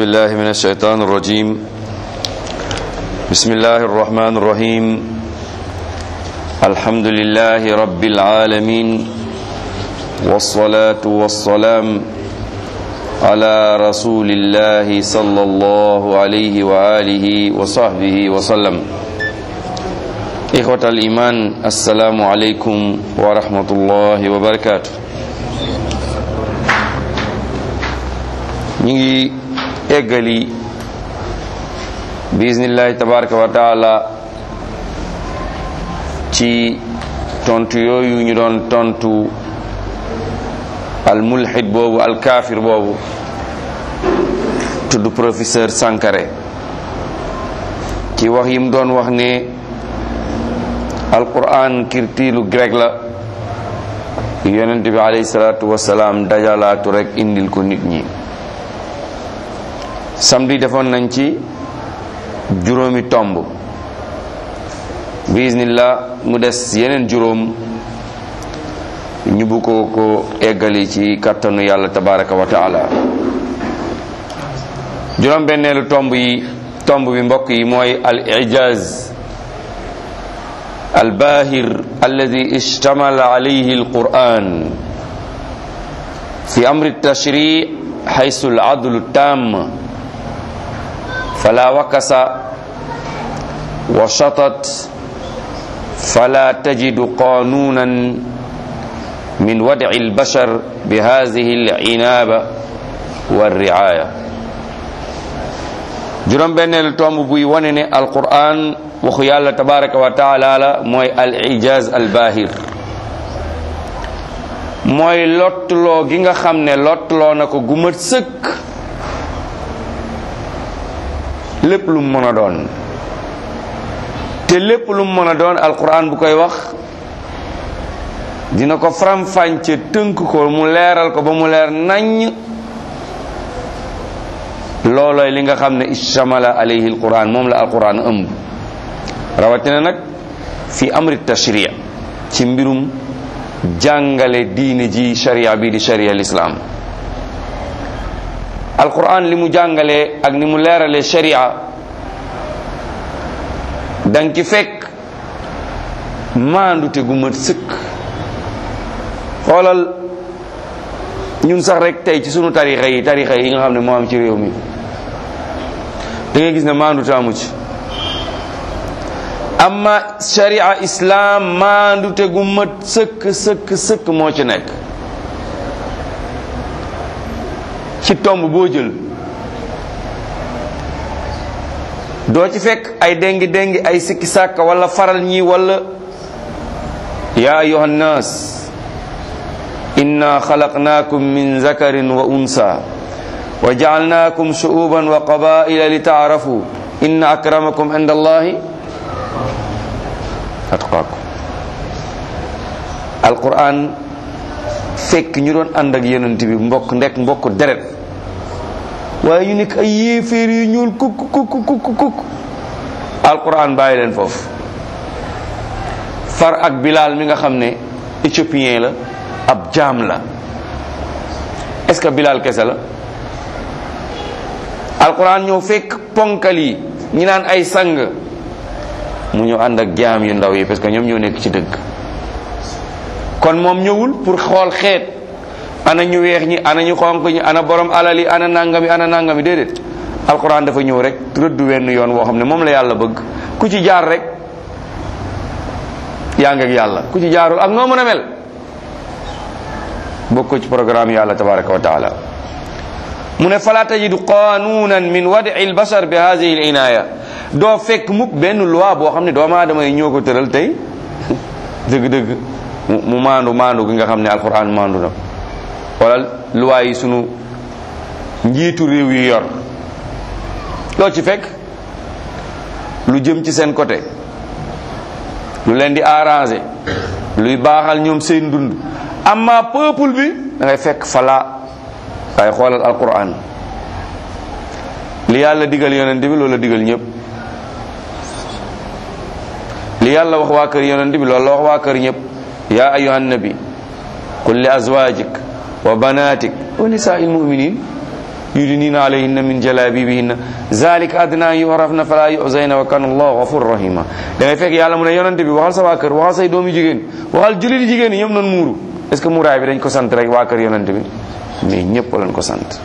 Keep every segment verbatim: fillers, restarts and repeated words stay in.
بالله من الشيطان الرجيم بسم الله الرحمن الرحيم الحمد لله رب العالمين والصلاة والسلام على رسول الله صلى الله عليه وآله وصحبه وسلم إخوة الإيمان السلام عليكم ورحمة الله وبركاته. ñi eggali bismillahi tabaraka wa taala ci tontu yooyu ñu doon tontu al mulhid boobu al kafir boobu tudd professeur Sankharé ci wax yim doon wax ne al quran kirtiilu grec la yonent bi alayhi salatu wasalaam dajalaatu rek indil ko nit ñi. samedi defoon nañ ci juróomi tomb bismillah mu des yeneen juróom ñu bu ko ko eggali ci kattanu yàlla tabaraka wa taala. juróom benneelu tomb yi tomb bi mbokk yi mooy al ijaz al bahir alladi ishtamala alayhi al quran fi amri tashri haythu al adlu tam فلا وكس وشطط فلا تجد قانونا من ودع البشر بهذه العنابة والرعاية. juróom benneelu tomb buy wane ne alquran waxu yàlla tabaraka wa taala la mooy al ijaz al bahir, mooy lottuloo gi nga xam ne lottuloo na ko gu mat sëkk lépp lu mu mën a doon. te lépp lu mu mën a doon alquran bu koy wax dina ko faram-fàcce tënk ko mu leeral ko ba mu leer naññ. loolooy li nga xam ne istamala alayhi alquran moom la alquran ëmb, rawatina nag fi amri tashri' ci mbirum jàngale diine ji sharia bi di sharia l'islam. alquran li mu jàngalee ak ni mu leeralee sharia danga ci fekk maandute gu mat sëkk. xoolal ñun sax rek tey ci sunu tarixa yi tarixa yi nga xam ne moo am ci réew mi da ngay gis ne maandute amu ci. amma sharia islam maandute gu mat sëkk sëkk sëkk moo ci nekk. ci tomb boo jël doo ci fekk ay déngi déngi ay sikki sàkka wala faral ñi wala ya ayuha nnas inna xalaqnaakum min zakarin wa unsa wa jaalnaakum shu'uban wa qabaila li taarafu inna akramakum inda allahi atqaakum. alquran fekk ñu doon ànd ak yonent bi mbokk ndek mbokk deret, waaye ñu nekk ay yéeféer yu ñuul kuk kuk kuk kuk alquran bàyyi leen foofu. far ak Bilal mi nga xam ne éthiopien la, ab jaam la. est-ce que Bilal kese la? alquran ñëw fekk ponkal yi ñi naan ay sang mu ñu ànd ak jaam yu ndaw yi parce que ñoom ñoo nekk ci dëgg. kon moom ñëwul pour xool xeet ana ñu weex ñi ana ñu xonq ñi ana borom alal yi ana nangami ana nangami déedéet. alquran dafa ñëw rek rëdd wenn yoon woo xam ne moom la yàlla bëgg ku ci jaar rek yaa ngi ak yàlla, ku ci jaarul ak noo mën a mel bokk ko ci programme yàlla tabaraka wa taala. mu ne fala tajidu qanunan min wadi al bashar bi hadhihi al inaya. doo fekk mukk benn loi boo xam ne doomu aadama yi ñoo ko tëral tey dëgg-dëgg mu maandu maandu gi nga xam ne alquran maandu na. wala luwaay yi sunu njiitu réew yi yor loo ci fekk lu jëm ci seen côté, lu leen di arranger, luy baaxal ñoom seen dund. amma peuple bi da ngay fekk fala. waaye xoolal alquran li yàlla digal yonent bi loolu la digal ñëpp. li yàlla wax waa kër yonent bi loolu la wax waa kër ñëpp. ya ayyuhan nabi qul li azwajik wa banatik wa nisaa'il mu'minin yudnina alayhinna min jalabibihinna zalika adna an yu'rafna fala yu'zayna wa kana allahu ghafurur rahima. da ngay fekk yàlla mu ne yonente bi waxal sa waa kër waxal say doomi jigéen waxal jullit jigéen yi ñoom noonu muuru. est-ce que muuraay bi dañ ko sant rek waa kër yonente bi mais ñëpp lañ ko sant.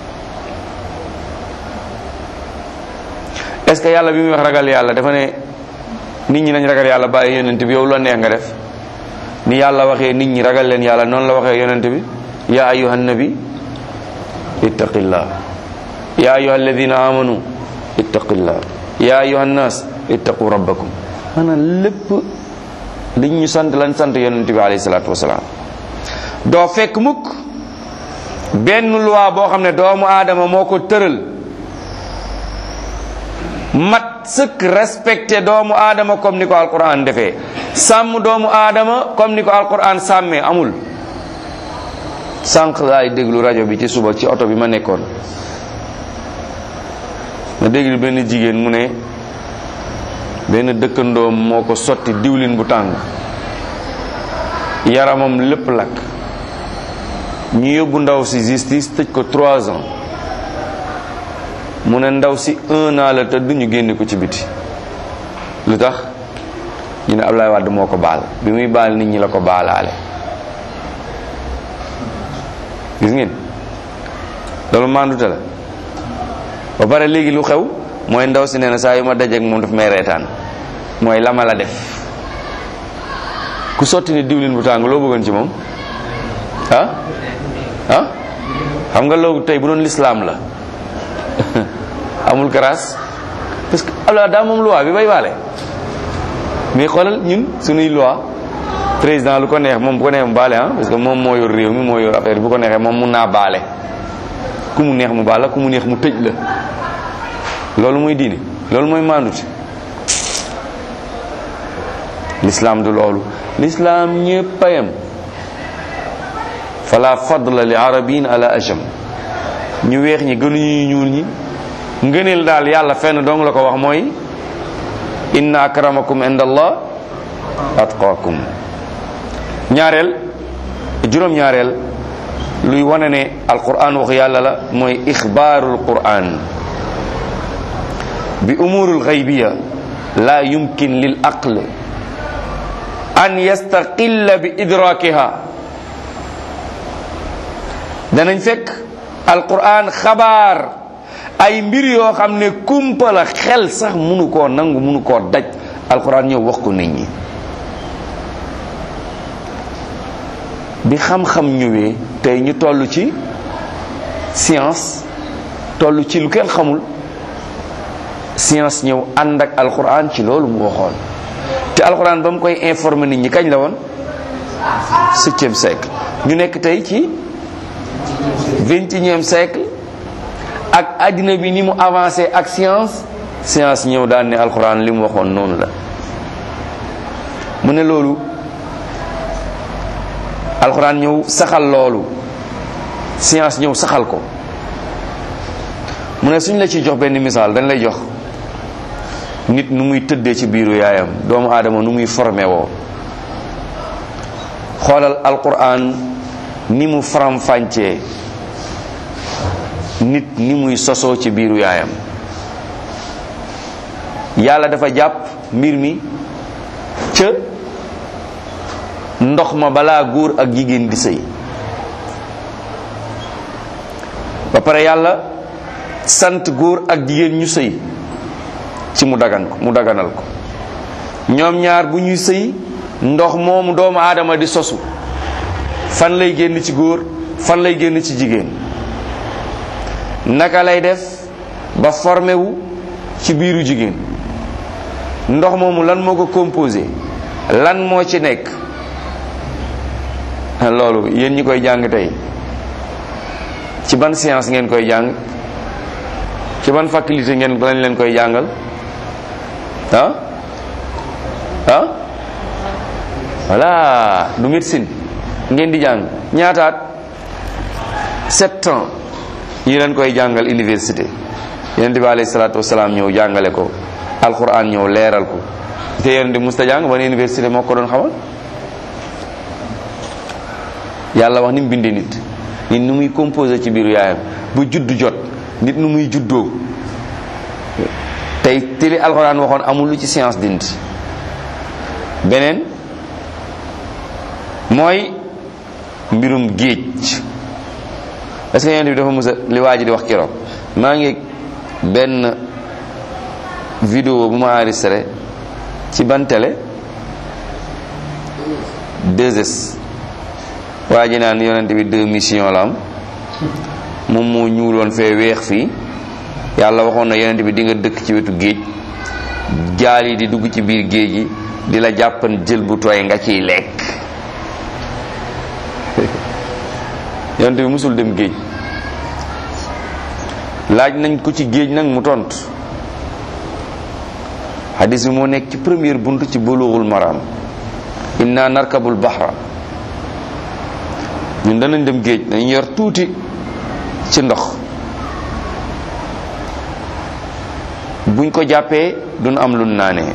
est-ce que yàlla bi muy wax ragal yàlla dafa ne nit ñi nañ ragal yàlla bàyyi yonente bi yow la neex nga def ni yàlla waxee nit ñi ragal leen yàlla noonu la waxee yonente bi ya ayyuhan nabi ittaqillah ya ayyuha alladina amanu ittaqillah ya ayyuha nnas ittaqu rabbakum. maanaam lépp liñ ñu sant lañ sant yonente bi alayhi salaatu wasalaam. doo fekk mukk benn loi boo xam ne doomu aadama moo ko tëral mat sëkk respecté doomu aadama comme ni ko alquran defee sàmm doomu aadama comme ni ko alquran sàmmee amul. sànq laay déglu rajo bi ci suba ci oto bi ma nekkoon ma déglu benn jigéen mu ne benn dëkkandoom moo ko sotti diwlin bu tàng yaramam lépp lakk ñu yóbbu ndaw si justice tëj ko trois ans mu ne ndaw si un an la tëdd ñu génne ko ci biti. lu tax ñu ne Ablaye Wade moo ko baal bi muy baal nit ñi la ko baalaale. gis ngeen loolu mandute la ba pare léegi lu xew mooy ndaw si nee na saa yu ma dajeek moom daf may reetaan mooy la ma la def. ku sotti ne diwlin bu tàng loo bëggoon ci moom ah ah xam nga loolu tey bu doon lislaam la amul grâce parce que alors daa moom loi bi bay baale mais xoolal ñun suñuy loi président lu ko neex moom bu ko neex mu baale ah parce que moom moo yor réew mi moo yor affaire bu ko neexee moom mun naa baale ku mu neex mu baal la ku mu neex mu tëj la. loolu mooy diine loolu mooy maanduti. l'islam du loolu l'islam ñëpp a yem fala fadla li arabiin ala ajam. ñu weex ñi gënuñu ñuul ñi ngëneel daal yàlla fenn dong la ko wax mooy inna akramakum inda allah atqaakum. ñaareel juróom ñaareel luy wane ne alquran wax yàlla la mooy ixbaarul quran bi umurul xaybiya la yumkin lil aql an yastaqilla bi idrakiha. danañ fekk alquran xabaar ay mbir yoo xam ne kumpa la xel sax munu koo nangu munu koo daj alquran ñëw wax ko nit ñi. bi xam-xam ñëwee tey ñu toll ci science toll ci lu kenn xamul science ñëw ànd ak alquran ci loolu mu waxoon te alquran ba mu koy informer nit ñi kañ la woon septième siècle. ñu nekk tey ci vingt et unième siècle ak addina bi ni mu avancé ak science science ñëw daan ne alquran li mu waxoon noonu la. mu ne loolu alquran ñëw saxal loolu science ñëw saxal ko. mu ne suñ la ci jox benn misaal dañ lay jox nit nu muy tëddee ci biiru yaayam doomu aadama nu muy formé woo. xoolal alquran ni mu faram-fàccee nit ni muy sosoo ci biiru yaayam. yàlla dafa jàpp mbir mi ca ndox ma balaa góor ak jigéen di sëy ba pare yàlla sant góor ak jigéen ñu sëy ci mu dagan ko mu daganal ko. ñoom ñaar bu ñuy sëy ndox moomu doomu aadama di sosu fan lay génn ci góor fan lay génn ci jigéen. naka lay def ba formé wu ci biiru jigéen. ndox moomu lan moo ko composé lan moo ci nekk. loolu yéen ñi koy jàng tey ci ban science ngeen koy jàng ci ban faculté ngeen lañ leen koy jàngal ah ah voilà du médecine ngeen di jàng ñaataat sept ans yi leen koy jàngal université. yonent bi alayhi salaatu wasalaam ñëw jàngale ko alquran ñëw leeral ko te yonent bi musta jàng ban université moo ko doon xamal. yàlla wax ni mu bindee nit nit ni muy composé ci biiru yaayam bu juddu jot nit nu muy juddoo tey tili alxuraan waxoon amul lu ci science dindi. beneen mooy mbirum géej est-ce que yonent bi dafa musa li waa ji di wax keroog maa ngi benn vidéo bu ma enregistré ci ban télé deux S waa ji naan yonent bi deux missions la am moom moo ñuuloon fee weex fii yàlla waxoon na yonent bi di nga dëkk ci wetu géej jaal yi di dugg ci biir géej gi di la jàppan jël bu tooy nga ciy lekk yonent bi musul dem géej laaj nañ ko ci géej nag mu tontu hadis bi moo nekk ci première bunt ci bulughul maram inna narkabul bahra ñun danañ dem géej dañ yor tuuti ci ndox buñ ko jàppee duñ am lu naanee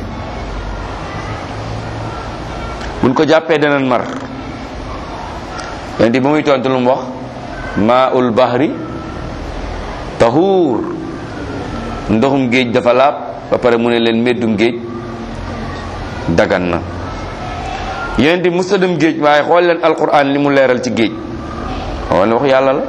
buñ ko jàppee danañ mar yonent ba muy tontu lu mu wax maa'ul bahri tahuur ndoxum géej dafa laab ba pare mu ne leen meddum géej dagan na yonent bi musta dem géej waaye xool leen alquran li mu leeral ci géej xool wax yàlla la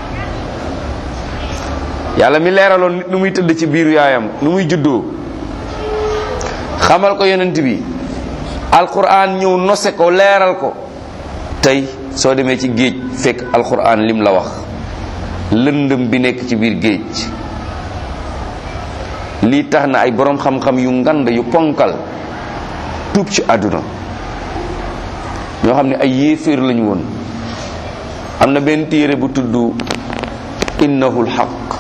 yàlla mi leeraloon nit nu muy tëdd ci biiru yaayam nu muy juddoo xamal ko yonent bi alquran ñëw nose ko leeral ko tey soo demee ci géej fekk alquran lim la wax lëndëm bi nekk ci biir géej lii tax na ay boroom xam-xam yu ngand yu ponkal tuub ci àdduna ñoo xam ne ay yéeféer lañu woon am na benn téere bu tudd innahul haqq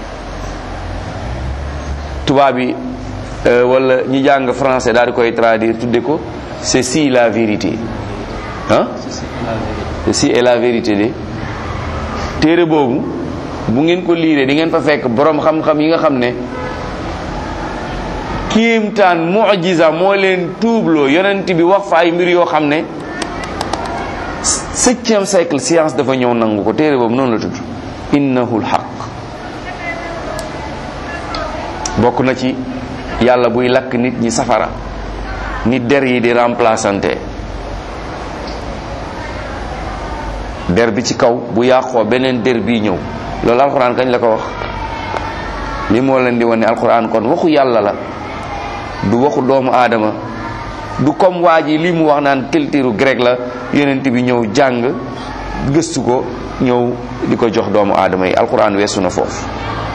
tubaab bi wala ñi jàng français daal di koy traduire tudde ko ceci la vérité ah ceci est la vérité de téere boobu bu ngeen ko liiree di ngeen fa fekk boroom xam-xam yi nga xam ne kiimtaan mu'jiza moo leen tuubloo yonent bi wax fa ay mbir yoo xam ne septième siècle science dafa ñëw nangu ko téere boobu noonu la tudd innahul haqq bokk na ci yàlla buy lakk nit ñi safara nit der yi di remplaçante der bi ci kaw bu yàqoo beneen der bii ñëw loolu alxuraan kañ la ko wax li moo leen di wane alxuraan kon waxu yàlla la du waxu doomu aadama du comme waa ji li mu wax naan culture grec la yonent bi ñëw jàng gëstu ko ñëw di ko jox doomu aadama yi alxuraan weesu na foofu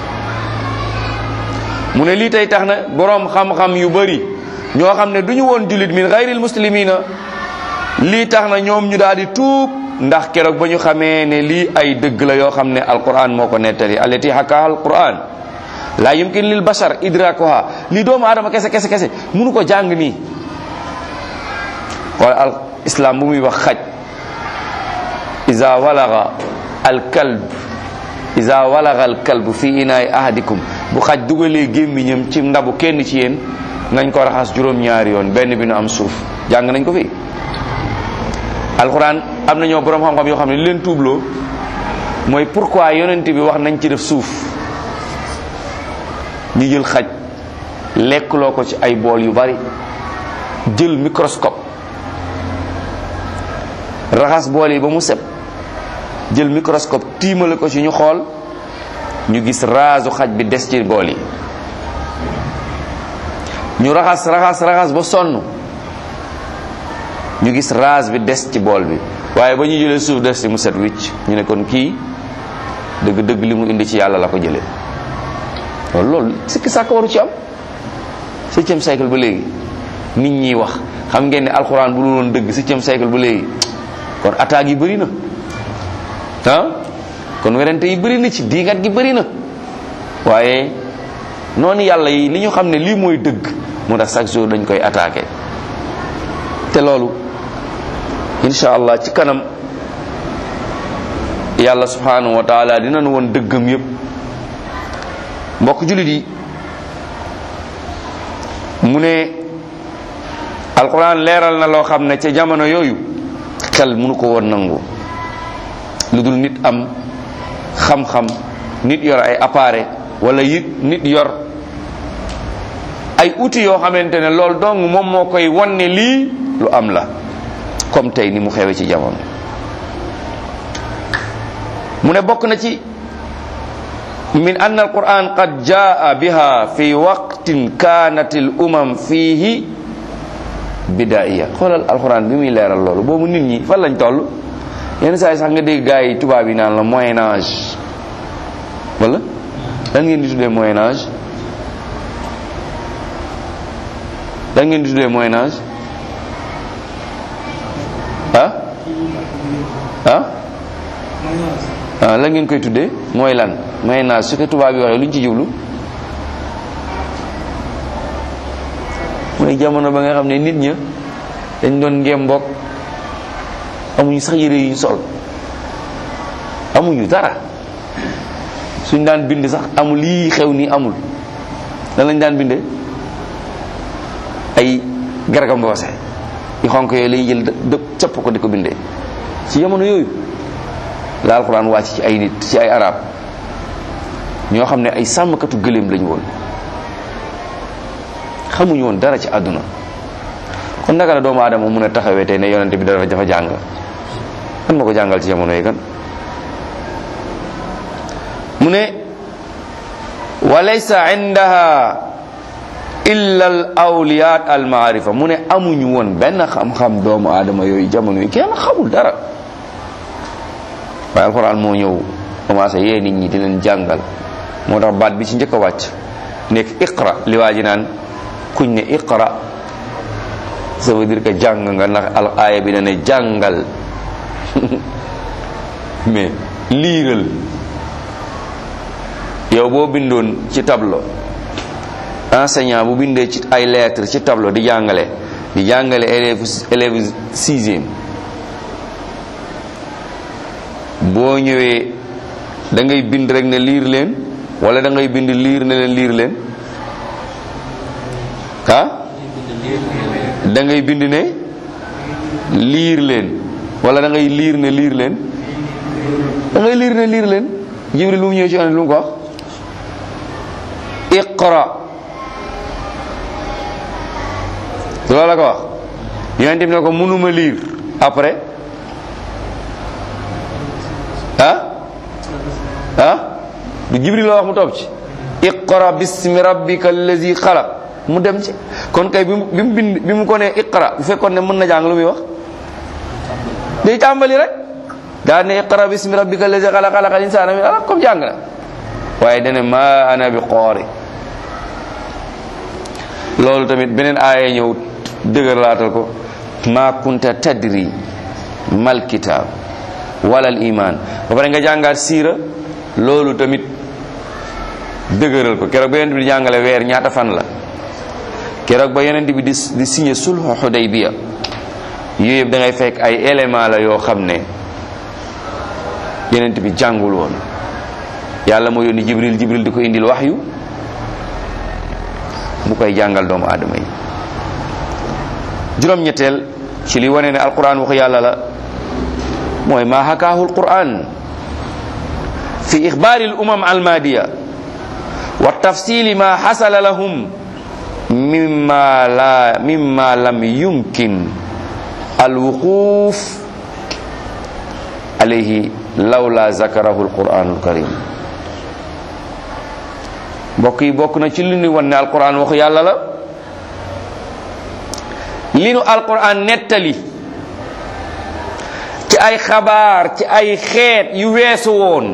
mu ne lii tey tax na boroom xam-xam yu bari ñoo xam ne du ñu woon jullit min gayril muslimina lii tax na ñoom ñu daal di tuub ndax keroog ba ñu xamee ne lii ay dëgg la yoo xam ne alquran moo ko nettali allati hakaha alquran la yumkin lil bashar idrakuha lii doomu aadama kese kese kese mënu ko jàng nii wala al islam bu muy wax xaj iza walaga al kalb iza walaga al kalb fi inaay ahadikum bu xaj dugalee gémmiñam ci ndabu kenn ci yéen nañ ko raxas juróom-ñaari yoon benn bi nu am suuf jàng nañ ko fi alquran am na ñoo boroom xam-xam yoo xam ne li leen tuubloo mooy pourquoi yonent bi wax nañ ci def suuf ñu jël xaj lekkloo ko ci ay bool yu bari jël microscope raxas bool yi ba mu set jël microscope tiimale ko ci ñu xool ñu gis raasu xaj bi des ci bool yi ñu raxas raxas raxas ba sonn ñu gis raas bi des ci bool bi waaye ba ñu jëlee suuf des ci mu set wicc ñu ne kon kii dëgg dëgg li mu indi ci yàlla la ko jëlee loolu loolu sikki sàkk waru ci am septième siècle ba léegi nit ñi wax xam ngeen ne alxuraan bu dul woon dëgg septième siècle ba léegi kon attaques yi bëri na ah kon werante yi bëri na ci diingat gi bëri na waaye noonu yàlla yi li ñu xam ne lii mooy dëgg moo tax chaque jour dañ koy attaqué te loolu insha allah ci kanam yàlla subhanahu wa taala dinañ woon dëggam yépp mbokk jullit yi mu ne alquran leeral na loo xam ne ca jamono yooyu xel mënu ko woon nangu lu dul nit am xam-xam nit yor ay appareil wala yi nit yor ay outils yoo xamante ne loolu dong moom moo koy wan ne lii lu am la, comme tey ni mu xewe ci jamono. mu ne bokk na ci min anna alquran qad jaa biha fi waqtin kanat al umam fihi bidaiya. xoolal alquran bi muy leeral loolu boobu nit ñi fan lañ toll. yenn saa yi sax nga dégg gars yi tubaab yi naan la moyen âge wala lan ngeen di tuddee moyen âge lan ngeen di tuddee moyen âge ah ah ah lan ngeen koy tuddee mooy lan moyen âge su ko tubaab yi waxee lu ñu ci jublu mooy jamono ba nga xam ne nit ña dañ doon ngem mbokk amuñu sax yére yu ñu sol amuñu dara suñ daan bind sax amul lii xew nii amul lan lañ daan bindee ay garga mboose yu xonk yooyu lay jël dëpp capp ko di ko bindee. ci jamono yooyu la alxuraan wàcc ci ay nit ci ay arab ñoo xam ne ay sàmmkatu gëléem lañu woon, xamuñu woon dara ci àdduna. kon naka la doomu aadama mun a taxawee tey ne yonente bi dafa dafa jàng kan ma ko jàngal ci jamono yi kan. mu ne wa laysa indaha illa al awliyat al maarifa. mu ne amuñu woon benn xam-xam doomu aadama yooyu jamono yi kenn xamul dara, waaye alxuraan moo ñëw commencé yee nit ñi di leen jàngal. moo tax baat bi ci njëkk a wàcc nekk iqra, li waa ji naan kuñ ne iqra ça veut dire que jàng nga, ndax al aaya bi na ne jàngal mais liiral. yow boo bindoon ci tableau, enseignant bu bindee ci ay lettres ci tableau di jàngale di jàngale élèves élèves sixième, boo ñëwee da ngay bind rek ne liir leen wala da ngay bind liir ne leen liir leen ah da ngay bind ne liir leen wala da ngay liir ne liir leen da ngay liir ne liir leen. Jibril lu mu ñëwee ci ane lu mu ko wax iqra, loolu la ko wax. yonent bi ne ko mënuma liir, après ah ah du Jibril la wax mu topp ci iqra bismi rabbika allazi xalaq mu dem ci. kon kay bi mu bi mu bind bi mu ko ne iqra bu fekkoon ne mën na jàng lu muy wax day tàmbali rek daa ne iqra bismi rabbika allazi xalaq xalaqal insaana min alaq comme jàng na, waaye dane ma ana bi qaari. loolu tamit beneen aaya ñëw dëgër laatal ko ma kunta tadri mal kitab wala al iman. ba pare nga jàngaat siira, loolu tamit dëgëral ko. keroog ba yonent bi di jàngale weer ñaata fan la, keroog ba yonent bi di di signé sulhu Hudaybiya, yooyu yëpp da ngay fekk ay élément la yoo xam ne yonent bi jàngul woon. yàlla moo yónni Jibril, Jibril di ko indil waxyu mu koy jàngal doomu aadama yi. juróom-ñetteel ci li wane ne alquran waxu yàlla la mooy ma hakaahu alquran fi ixbaari al umam almadiya wa tafsili ma xasala lahum mimma la mimma lam yumkin alwuquf alayhi lawla zakarahu alquran alkarim. mbokk yi bokk na ci li ñu wan ne alquran waxu yàlla la li nu alquran nettali ci ay xabaar ci ay xeet yu weesu woon.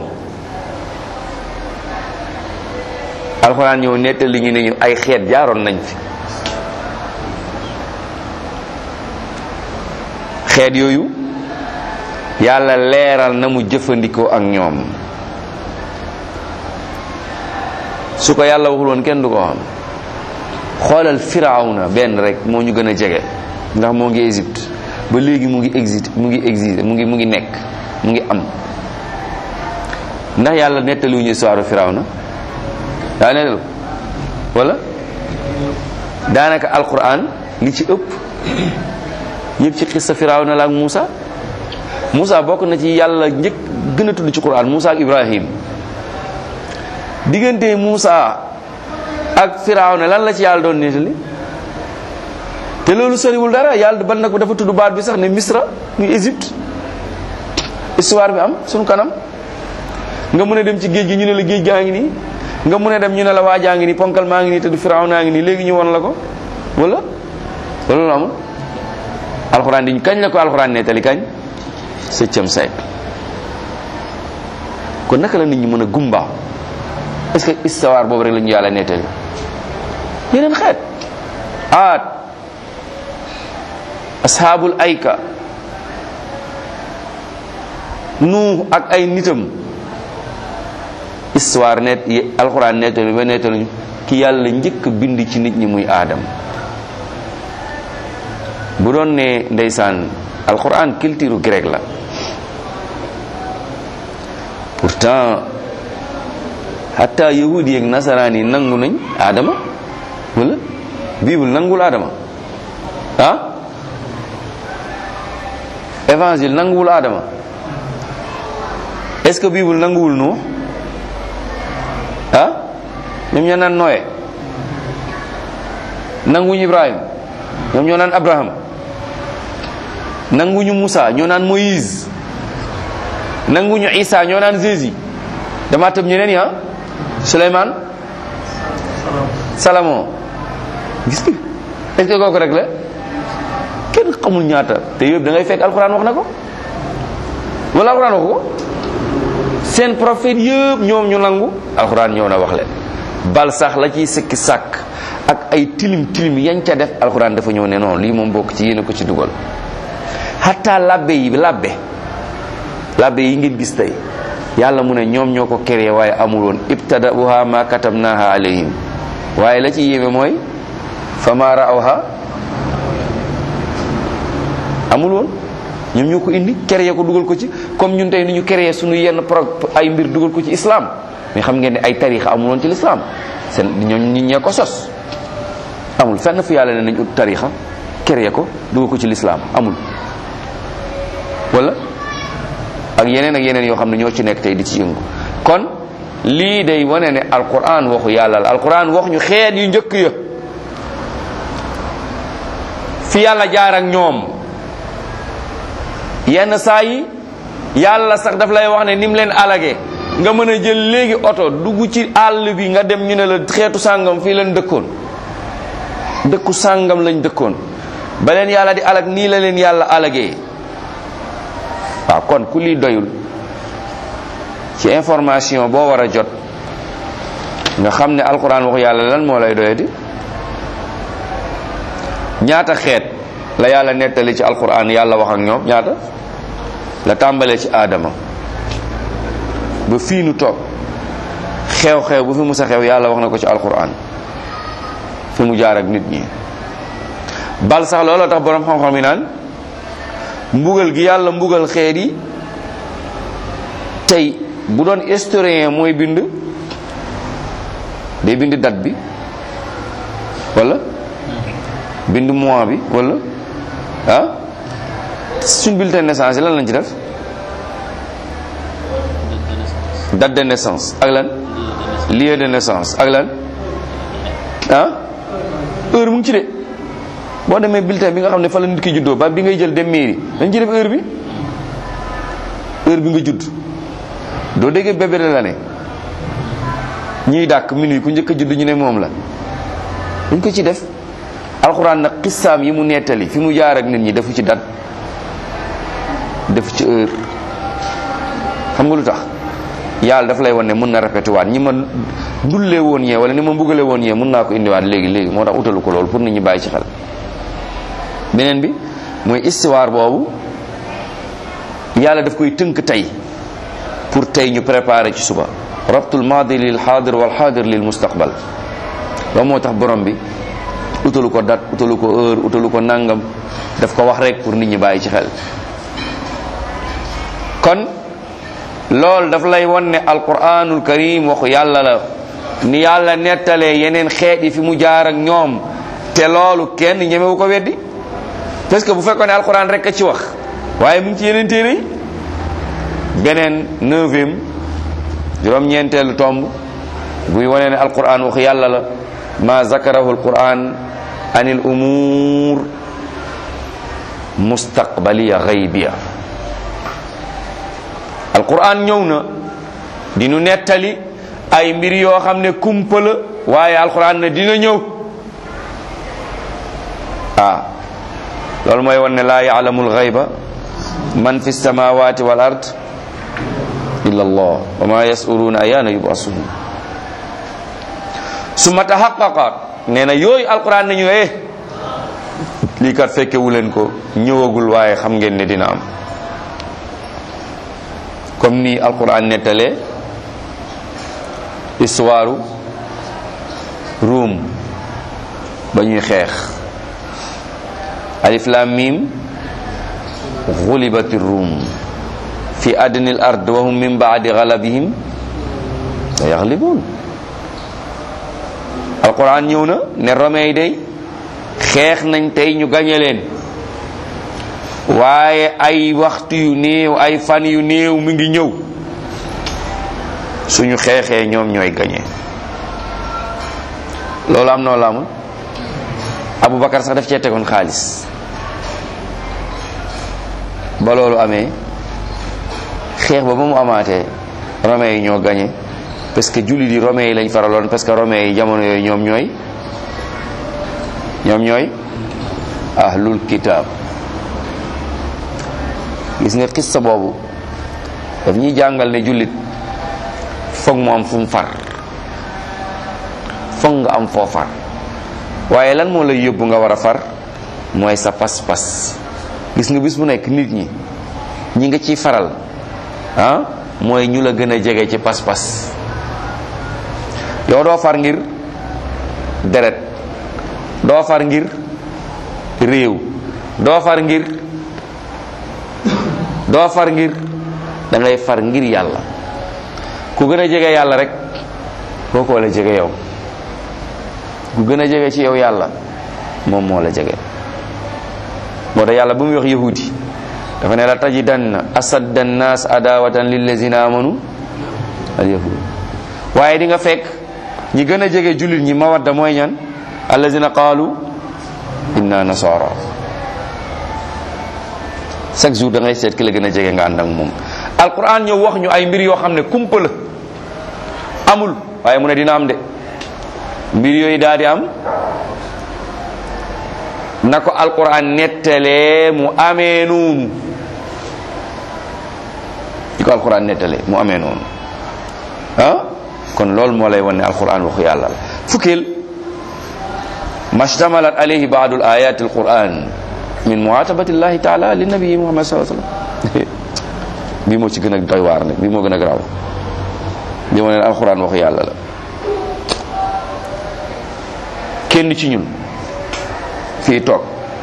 alquran ñëw nettali ñu ne ñu ay xeet jaaroon nañ fi, xeet yooyu yàlla leeral na mu jëfandikoo ak ñoom. su ko yàlla waxul woon kenn du ko xam. xoolal firawna benn rek moo ñu gën a jege ndax moo ngi Égypte ba léegi mu ngi existe mu ngi existe mu ngi mu ngi nekk mu ngi am. ndax yàlla nettaliwuñu histoire firawna daa nettal wala daanaka alquran li ci ëpp yëpp ci xissa firawna la ak Muusa. Muusa bokk na ci yàlla njëkk gën a tudd ci quran Muusa ak Ibrahim. diggante Muusa ak Firawna lan la ci yàlla doon nettali te loolu soriwul dara yàlla ban na ko dafa tudd baat bi sax ne Misra muy Égypte histoire bi am sunu kanam nga mën a dem ci géej gi ñu ne la géej gaa ngi nii nga mën a dem ñu ne la waajaa ngi nii ponkal maa ngi nii te du Firawna ngi nii léegi ñu won la ko wala loolu amul alxuraan di kañ la ko alxuraan nettali kañ septième siècle kon naka la nit ñi mën a gumbaaw est-ce que histoire boobu rek la ñu yàlla nettali yeneen xeet aat ashaabul ayka nuux ak ay nitam histoire net alxuraan nettali ba nettali ki yàlla njëkk bind ci nit ñi muy aadam bu doon ne ndeysaan alxuraan culture grec la pourtant hatta yahudi ak nasaraan yi nangu nañ aadama wala bible nangul aadama ah évangile nanguwul aadama est-ce que bible nanguwul Nuux ah ñoom ñoo naan Noé nanguñu Ibrahim ñoom ñoo naan Abraham nanguñu Moussa ñoo naan Moïse nanguñu Isa ñoo naan Jésus dama tëb ñeneen yi ah Souleymane Salomon gis nga est-ce que kooku rek la kenn xamul ñaata te yëpp da ngay fekk alxuraan wax na ko wala alxuraan wax ko seen prophète yëpp ñoom ñu nangu alxuraan ñëw na wax leen bal sax la ciy sëkki sàkk ak ay tilim tilim yañ ca def alxuraan dafa ñëw ne non lii moom bokk ci yéen a ko ci dugal hatta labbe yi labbe labbe yi ngeen gis tey yàlla mu ne ñoom ñoo ko créé waaye amul woon ibtada'uha ma katabnaha alayhim waaye la ci yéeme mooy fama ra'awha amul woon ñoom ñoo ko indi créé ko dugal ko ci comme ñun tey ni ñu créé suñu yenn pro ay mbir dugal ko ci islam mais xam ngeen ne ay tarixa amul woon ci l'islam seen ñoom ñi ñee ko sos amul fenn fu yàlla ne nañ ut tarixa créé ko dugal ko ci l'islam amul wala ak yeneen ak yeneen yoo xam ne ñoo ci nekk tey di ci yëngu kon lii day wane ne alquran waxu yàlla la alquran wax ñu xeet yu njëkk ya fi yàlla jaar ak ñoom yenn saa yi yàlla sax daf lay wax ne ni mu leen alage nga mën a jël léegi oto dugg ci àll bi nga dem ñu ne la xeetu sàngam fii leen dëkkoon dëkku sàngam lañ dëkkoon ba leen yàlla di alag nii la leen yàlla alagee waaw kon ku lii doyul ci information boo war a jot nga xam ne alquran waxu yàlla lan moo lay doyati ñaata xeet la yàlla nettali ci alquran yàlla wax ak ñoom ñaata la tàmbalee ci aadama ba fii nu toog xew-xew bu fi musa xew yàlla wax na ko ci alquran fi mu jaar ak nit ñi bal sax looloo tax borom xam-xam yi naan mbugal gi yàlla mbugal xeet yi tey bu doon historien mooy bind day bind date bi wala bind mois bi wala ah suñ bulletin de naissance lan lañ ci def date de naissance ak lan lieu de naissance ak lan ah heure mu ngi ci de boo demee bulletin bi nga xam ne fa la nit ki juddoo ba bi ngay jël dem mairie dañ ci def heure bi heure bi nga judd doo déggee bébé de l'année ñuy dàkk minuit ku njëkk a judd ñu ne moom la dañ ko ci def alxuraan nag xissaam yi mu nettali fi mu jaar ak nit ñi defu ci dat defu ci heure xam nga lu tax yàlla daf lay wan ne mën na répété waat ñi ma dullee woon yee wala ni ma mbugale woon yee mën naa ko indiwaat léegi léegi moo tax utalu ko loolu pour nit ñi bàyyi ci xel beneen bi mooy histoire boobu yàlla daf koy tënk tey pour tey ñu préparer ci suba rabtul maadi lil xaadir wal xaadir lil mustaqbal loolu moo tax borom bi utalu ko date utalu ko heure utalu ko nangam daf ko wax rek pour nit ñi bàyyi ci xel kon loolu daf lay won ne alquranul karim waxu yàlla la ni yàlla nettalee yeneen xeet yi fi mu jaar ak ñoom te loolu kenn ñemewu ko weddi parce que bu fekkoon ne alquran rek a ci wax waaye mu ngi ci yeneen téere yi beneen neuvième juróom-ñeenteelu tomb buy wane ne alquran wax yàlla la ma zakarahu alquran an al umur mustaqbaliya ghaybiya. alquran ñëw na di nu nettali ay mbir yoo xam ne kumpa la waaye alquran ne dina ñëw. ah loolu mooy wan ne laa ya'lamu al-ghayba man fi samawati wal ard illa allah wa ma yas'uruna ayana yub'asun. summa tahaqqaqa nee na yooyu alquran nañu eh lii kat fekkewu leen ko ñëwagul waaye xam ngeen ne dina am. comme ni alquran nettalee histoire Ruum ba ñuy xeex alif lam mim ghulibatir Ruum fi adnil ard wa hum min ba'di ghalabihim sayaghlibun. alquran ñëw na ne romain yi day xeex nañ tey ñu gañe leen waaye ay waxtu yu néew ay fan yu néew mi ngi ñëw suñu xeexee ñoom ñooy gañe. loolu am noo la amul Aboubacar sax daf cee tegoon xaalis ba loolu amee xeex ba ba mu amaatee romain yi ñoo gañe parce que jullit yi romain yi lañ faraloon parce que romain yi jamono yooyu ñoom ñooy ñoom ñooy ahlul kitab. gis nga xissa boobu daf ñuy jàngal ne jullit foog mu am fu mu far, foog nga am foo far. waaye lan moo lay yóbbu nga war a far mooy sa pas-pas. gis nga bis bu nekk nit ñi ñi nga ciy faral ah mooy ñu la gën a jege ci pas-pas. yow doo far ngir deret, doo far ngir réew, doo far ngir doo far ngir da ngay far ngir yàlla. ku gën a jege yàlla rek kookoo la jege yow. ku gën a jege ci yow yàlla moom moo la jege. moo tax yàlla bu muy wax yahudi dafa ne la tajidanna asadda an-nas adawatan lillazina amanu al yahud. waaye di nga fekk ñi gën a jege jullit ñi mawadda mooy ñan allazina qaalu inna nasara. chaque jour da ngay seet ki la gën a jege nga ànd ak moom. alquran ñëw wax ñu ay mbir yoo xam ne kumpa la amul waaye mu ne dina am de. mbir yooyu daal di am na ko alquran nettalee mu amee noonu. di ko alquran nettalee mu amee noonu ah kon loolu moo lay wan ne alquran waxu yàlla la. fukkeel mashtamalat alayhi baadul ayati alquran min muatabati llahi taala li nabii muhammad sallallahu alayhi wasallam. bii moo ci gën a doy waar nag bii moo gën a garaaw bii moo ne alquran waxu yàlla la. kenn ci ñun fii toog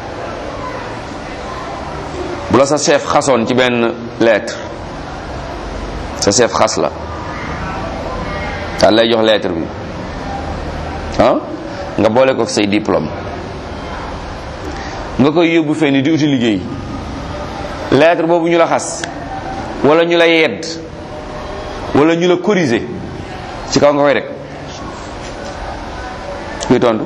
bu la sa chef xasoon ci benn lettre, sa chef xas la daal lay jox lettre bi ah nga boole ko say diplôme nga koy yóbbu fenn di uti liggéey. lettre boobu ñu la xas wala ñu la yedd wala ñu la corriger ci kaw nga koy rek kuy tontu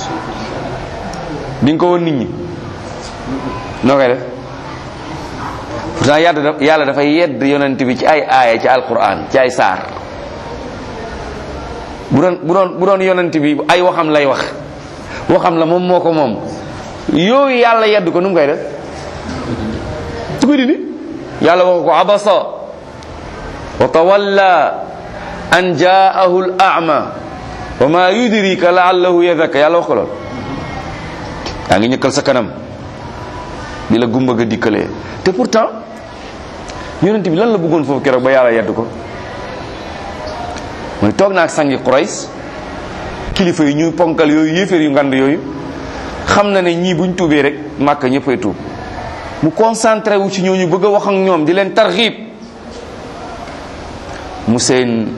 di nga ko woon nit ñi noo koy def. pourtant yàlla yàlla dafay yedd yonent bi ci ay aaya ci alquran ci ay saar. bu doon bu doon bu doon yonent bi ay waxam lay wax waxam la moom moo ko moom yooyu yàlla yedd ko nu mu koy def su koy dindi. yàlla wax ko abasa wa tawalla an jaahu al a'ma wa ma yudrika la'allahu yadhakka. yàlla wax ko lool. yaa ngi ñëkkal sa kanam bi la gumba ga dikkalee te pourtant yonent bi lan la bëggoon foofu keroog ba yàlla yedd ko. mooy toog naa ak sangi Quraysh kilifa yi ñu ponkal yooyu yéeféer yu ngand yooyu xam na ne ñii buñ tuubee rek Màkka ñëppay tuub. mu concentré wu ci ñooñu bëgg a wax ak ñoom di leen tarxiib. mu seen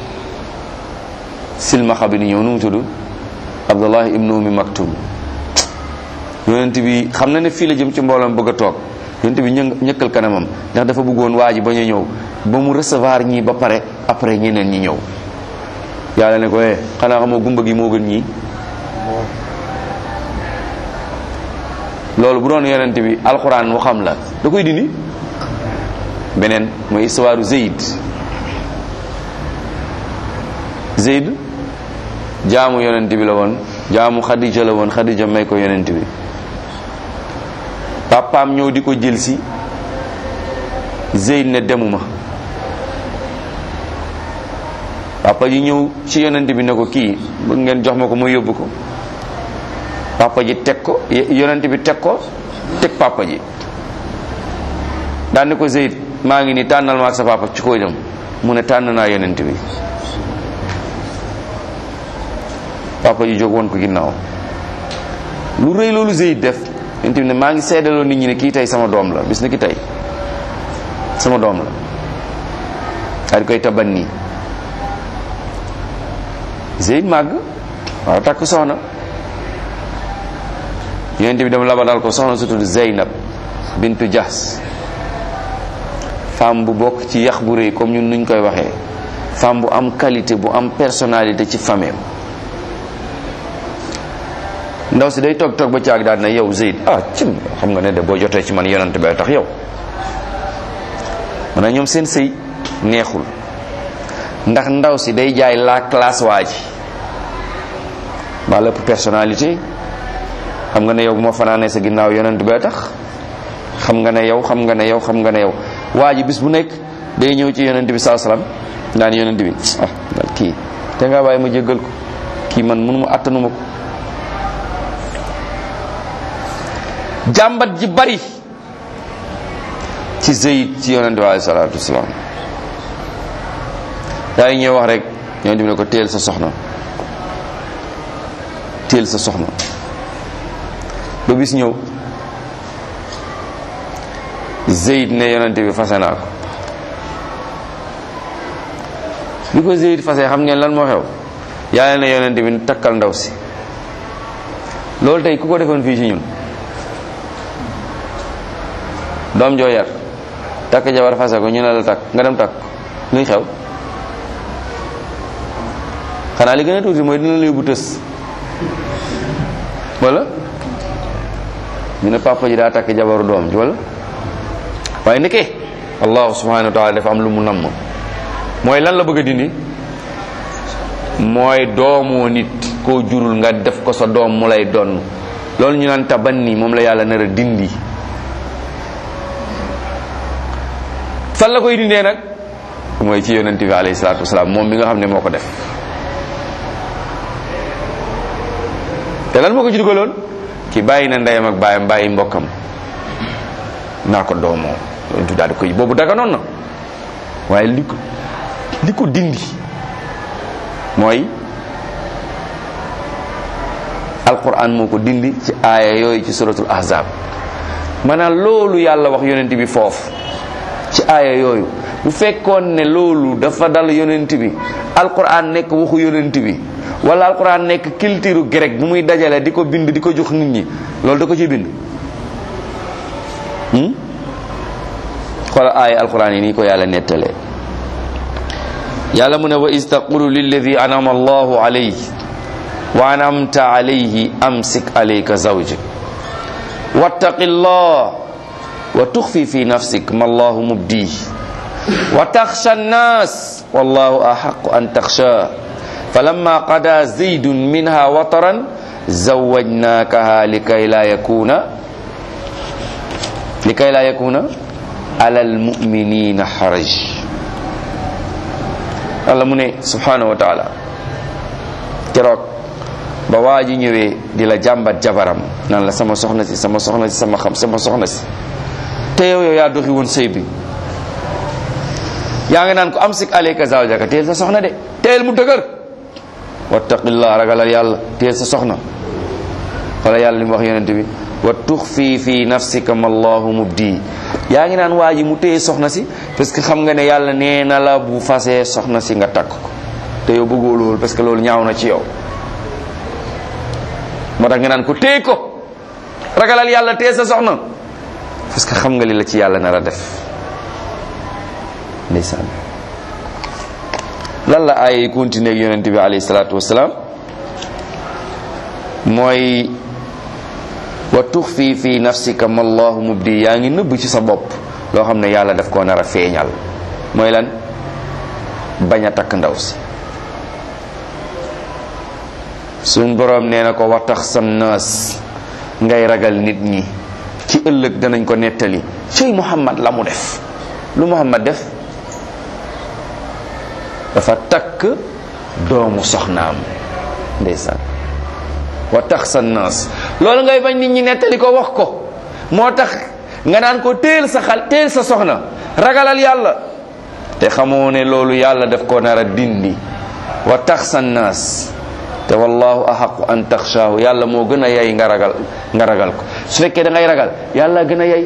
silmaxa bi ni ñëw nu mu tudd Abdullah ibnu Ummi Maktum. yonent bi xam na ne fii la jëm ci mbooloom bëgg a toog yonent bi ñë ñëkkal kanamam ndax dafa bëggoon waa ji bañ a ñëw ba mu recevoir ñii ba pare après ñeneen ñi ñëw. yàlla ne ko eh xanaa xamoo gumba gi moo gën ñii. loolu bu doon yonent bi alxuraan mu xam la da koy dindi. beneen mooy histoire Zeyd Zeyd jaamu yonent bi la woon jaamu Xadija la woon Xadija may ko yonent bi papaam ñëw di ko jël si Zeyd ne demuma papa ji ñëw ci yonent bi ne ko kii bëgg ngeen jox ma ko ma yóbbu ko papa ji teg ko yonent bi teg ko teg papa ji daan ne ko Zeyd maa ngi nii tànnal ma ak sa papa ci koy dem mu ne tànn naa yonent bi papa ji jóg woon ko ginnaaw lu rëy loolu Zeyd def yonent bi ne maa ngi seedaloo nit ñi ne kii tey sama doom la bis na ki tey sama doom la daal di koy taban nii Zeyd màgg waaw takk soxna yonent bi dem labanal ko soxna su tudd Zeynab bintu Jahs femme bu bokk ci yax bu rëy comme ñun nuñ koy waxee femme bu am qualité bu am personnalité ci famille ndaw si day toog toog ba caag daal na yow Zeyd ah cim xam nga ne de boo jotee ci man yonent bay tax yow man ñoom seen sëy neexul ndax ndaw si day jaay la classe waa ji maa lépp personnalité xam nga ne yow bu ma fanaanee sa ginnaaw yonent bay tax xam nga ne yow xam nga ne yow xam nga ne yow waa ji bis bu nekk day ñëw ci yonent bi sallallahu alayhi wasallam naan yonent bi ah dal kii te nga bàyyi ma jéggal ko kii man mënu ma attanuma ko jàmbat ji bari ci Zeyd ci yonent bi alayhi salaatu wasalaam daa ñëw wax rek yonent bi ne ko teel sa soxna teel sa soxna ba bis ñëw Zeyd ne yonent bi fase naa ko bi ko Zeyd fase xam ngeen lan moo xew yàlla ne yonent bi takkal ndaw si loolu tey ku ko defoon fii ci ñun doom joo yar takk jabar fase ko ñu ne la takk nga dem takk luy xew xanaa li gën a tuuti mooy dina la yóbbu tës wala ñu ne papa ji daa takk jabaru doom ji wala waaye nekkee allahu subhanahu wa taala dafa am lu mu namm mooy lan la bëgg a dindi mooy doomoo nit koo jurul nga def ko sa doom mu lay donn loolu ñu naan tabanni moom la yàlla nar a dindi fan la koy dindee nag mooy ci yonent bi alayhi salaatu wasalaam moom mi nga xam ne moo ko def te lan moo ko ci dugaloon ki bàyyi na ndeyam ak baayam bàyyi mbokkam naa ko doomoo yonent daal di koy boobu daga noonu na waaye li ko li ko dindi mooy alquran moo ko dindi ci aaya yooyu ci suratul ahzab maanaam loolu yàlla wax yonent bi foofu ci aaya yooyu bu fekkoon ne loolu dafa dal yonent bi alquran nekk waxu yonent bi wala alquran nekk culture grec bu muy dajale di ko bind di ko jox nit ñi loolu da ko ci bind xoolal aaya alquran yi nii ko yàlla nettalee yàlla mu ne wa is taqulu lilladi anama allahu alayhi wa anamta alayhi amsik alayka zawjik wattaqi llah wa tuxfi fi nafsik ma allahu mubdih wa taxsha annas wallahu axaqu an taxsha falamma qada zaydun minha wataran zawajnakaha likay la yakuna likay la yakuna ala almuminina haraj Allah mu ne subhanahu wa taala keroog ba waa ji ñëwee di la jàmbat jabaram naan la sama soxna si sama soxna si sama xam sama soxna si te yow yow yaa doxi woon sëy bi yaa ngi naan ko amsik alayka zawjaka teel sa soxna de teel mu dëgër wattaqillah ragalal yàlla teel sa soxna wala yàlla li mu wax yonente bi wa tuxfi fi nafsika ma allahu mubdi yaa ngi naan waa ji mu téye soxna si parce que xam nga ne yàlla nee na la bu fasee soxna si nga takk ko te yow bëggoo loolu parce que loolu ñaaw na ci yow moo tax nga naan ko téye ko ragalal yàlla téye sa soxna parce que xam nga li la ci yàlla nar a def ndeysaan lan la ay continuer ak yonent bi alayhi salaatu wasalaam mooy wa tuxfi fi nafsika ma allahu mubdi, yaa ngi nëbb ci sa bopp loo xam ne yàlla daf koo nar a feeñal. mooy lan? bañ a takk ndaw si. suñ boroom nee na ko wa taxsa naas, ngay ragal nit ñi ci ëllëg danañ ko nettali cey Muhammad la mu def. lu Muhammad def? dafa takk doomu soxnaam. ndeysaan. wa taxsa naas, loolu ngay bañ nit ñi nettali ko wax ko, moo tax nga naan ko teel sa xal teel sa soxna, ragalal yàlla, te xamoo ne loolu yàlla daf ko nar a dindi. wa taxsa naas, te wallahu ahaqu an taxshaahu, yàlla moo gën a yay nga ragal nga ragal ko. su fekkee da ngay ragal yàlla gën a yay.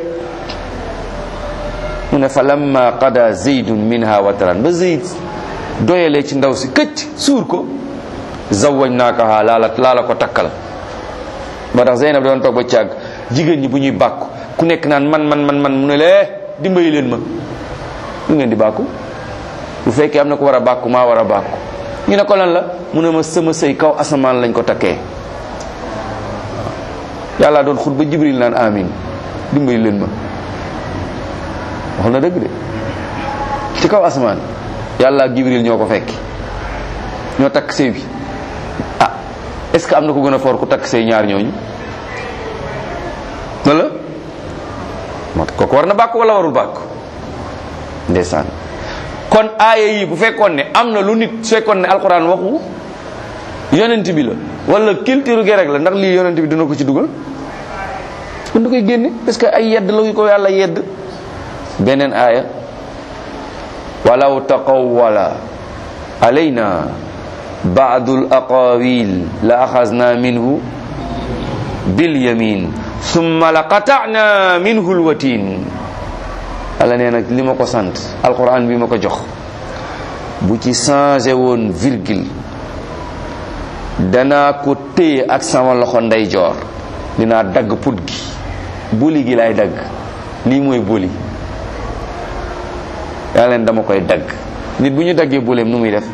mu ne fa lamma qada zaydun minha wataran, ba Zayd doyalee ci ndaw si këcc suur ko, zawwajnaakaha, laa la laa la ko takkal. moo tax Zeynab doon toog ba càgg jigéen ñi bu ñuy bàkku ku nekk naan man man man man mu ne lee dimbali leen ma. lu ngeen di bàkku? bu fekkee am na ko war a bàkku maa war a bàkku. ñu ne ko lan la? mu ne ma sama sëy kaw asamaan lañ ko takkee. yàlla doon xut ba Jibril naan amin dimbali leen ma. wax na dëgg de, ci kaw asamaan yàlla ak Jibril ñoo ko fekki, ñoo takk sëy bi. ah est-ce que am na ko gën a foor ku takk sëy ñaar ñooñu? na la moo tax kooku war na bàkk wala warul bàkk? ndeysaan. kon aaya yi bu fekkoon ne am na lu nit su fekkoon ne alxuraan waxu yonent bi la wala culture gi rek la, ndax lii yonent bi dina ko ci dugal? kon da koy génne parce que ay yedd la yu ko yàlla yedd. beneen aaya, walaw taqawwala alayna ba'dul aqawil la axazna minhu bil yamin thumma la qata'na minhu al watin. Alla nee nag li ma ko sant alquran bi ma ko jox bu ci changé woon virgule danaa ko téye ak sama loxo ndeyjoor, dinaa dagg put gi, boli gi laay dagg. lii mooy boli. yaa leen dama koy dagg. nit bu ñu daggee boleem nu muy def?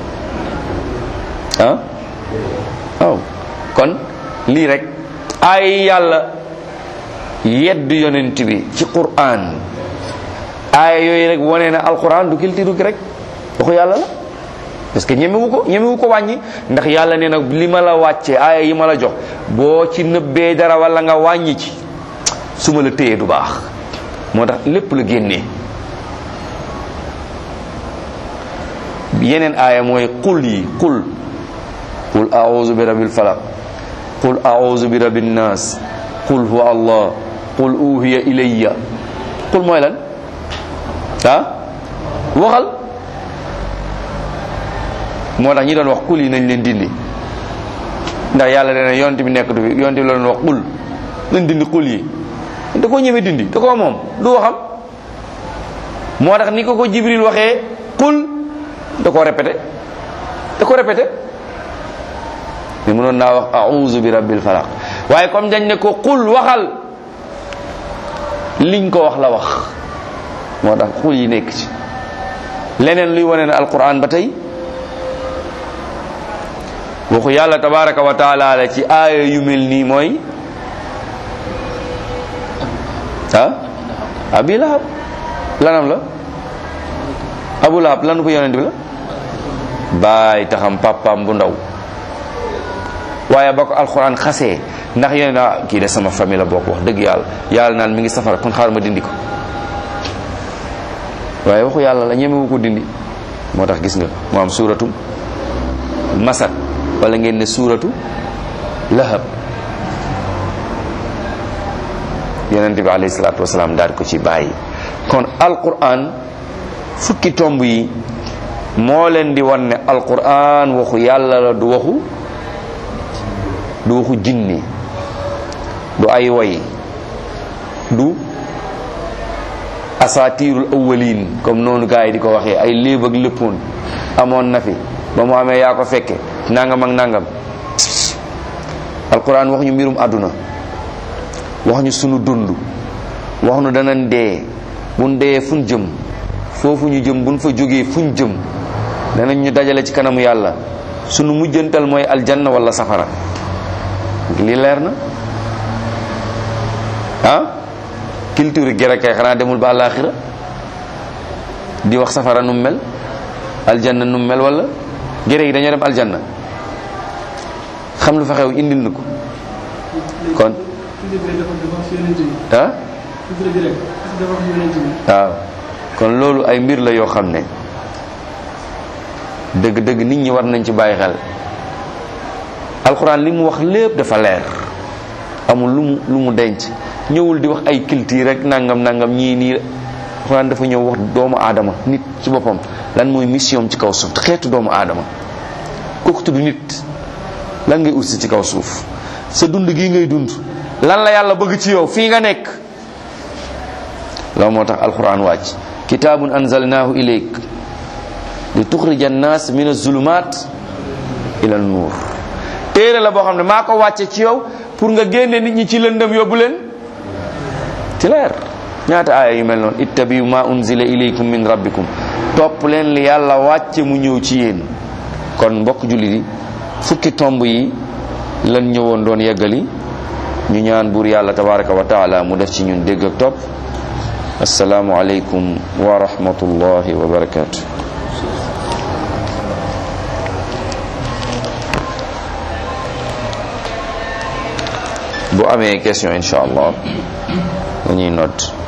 ah waaw. kon lii rek ay yàlla yedd yonent bi ci Qur'an, ay yooyu rek wane na alquran du kiltiru gi rek waxu yàlla la, parce que ñemewu ko ñemewu ko wàññi, ndax yàlla nee na li ma la wàccee aaya yi ma la jox boo ci nëbbee dara wala nga wàññi ci, su ma la téyee du baax. moo tax lépp la génnee. yeneen aaya mooy qul yi qul qul a'udhu bi rabbil falaq, qul a'udhu bi rabbin nas, qul huwa allah, qul uhiya ilayya. qul mooy lan? ah waxal. moo tax ñi doon wax qul yi nañ leen dindi, ndax yàlla dana yonent bi nekk du fi, yonent bi la doon wax qul nañ dindi qul yi. da koo ñëwee dindi da koo moom du waxam. moo tax ni ko ko Jibril waxee qul da koo répété da ko répété mais mënoon naa wax a'udhu bi rabbil falaq, waaye comme dañ ne ko qul waxal, liñ ko wax la wax, moo tax qul yi nekk ci. leneen luy wane ne alquran ba tey waxu yàlla tabaraka wa taala la ci aaya yu mel nii mooy ah abi lahab. lanam la abu lahab lanu ko yonent bi la baay taxam papaam bu ndaw, waaye ba ko alxuraan xasee ndax yéen a kii de sama famille la bokk, wax dëgg yàlla yàlla naan mi ngi safara kon xaar ma dindi ko, waaye waxu yàlla la ñemewu ko dindi. moo tax gis nga mu am suuratu masad wala ngeen ne suuratu lahab, yonent bi alayhi salaatu wasalaam daal ko ci bàyyi. kon alquran fukki tomb yi moo leen di wan ne alquran waxu yàlla la, du waxu du waxu jinni, du ay woy, du asatirul awwalin comme noonu gars yi di ko waxee, ay léeb ak léppoon amoon na fi ba mu amee yaa ko fekke nangam ak nangam. alquran wax ñu mbirum àdduna, wax ñu sunu dund, wax ñu danañ dee, buñ dee fuñ jëm, foofu ñu jëm buñ fa jógee fuñ jëm, danañ ñu dajale ci kanamu yàlla sunu mujjantal mooy aljanna wala safara li leer na ah culture gere kay xanaa demul ba àllaaxira di wax safara nu mel aljanna nu mel wala gere yi dañoo dem aljanna xam lu fa xew indil na ko kon ah waaw kon loolu ay mbir la yoo xam ne dëgg-dëgg nit ñi war nañ ci bàyyi xel alxuraan li mu wax lépp dafa leer amul lu mu lu mu denc ñëwul di wax ay culture rek nangam nangam ñii nii alxuraan dafa ñëw wax doomu aadama nit ci boppam lan mooy mission ci kaw suuf xeetu doomu aadama kooku tudd nit lan ngay utsi ci kaw suuf sa dund gii ngay dund lan la yàlla bëgg ci yow fii nga nekk loolu moo tax alxuraan wàcc kitaabun anzalnaahu ilayk li tuxrija annaas min azulumat ila nuur téere la boo xam ne maa ko wàcce ci yow pour nga génne nit ñi ci lëndëm yóbbu leen ci leer ñaata aaya yu mel noonu ittabiu ma unzila ilaykum min rabbikum topp leen li yàlla wàcce mu ñëw ci yéen kon mbokk jullit yi fukki tomb yi lan ñëwoon doon yeggali ñu ñaan buur yàlla tabaraka wa taala mu def ci ñun dégg ak topp assalaamu aleykum wa rahmatullahi wa barakatuh bu amee question insha allah dañuy note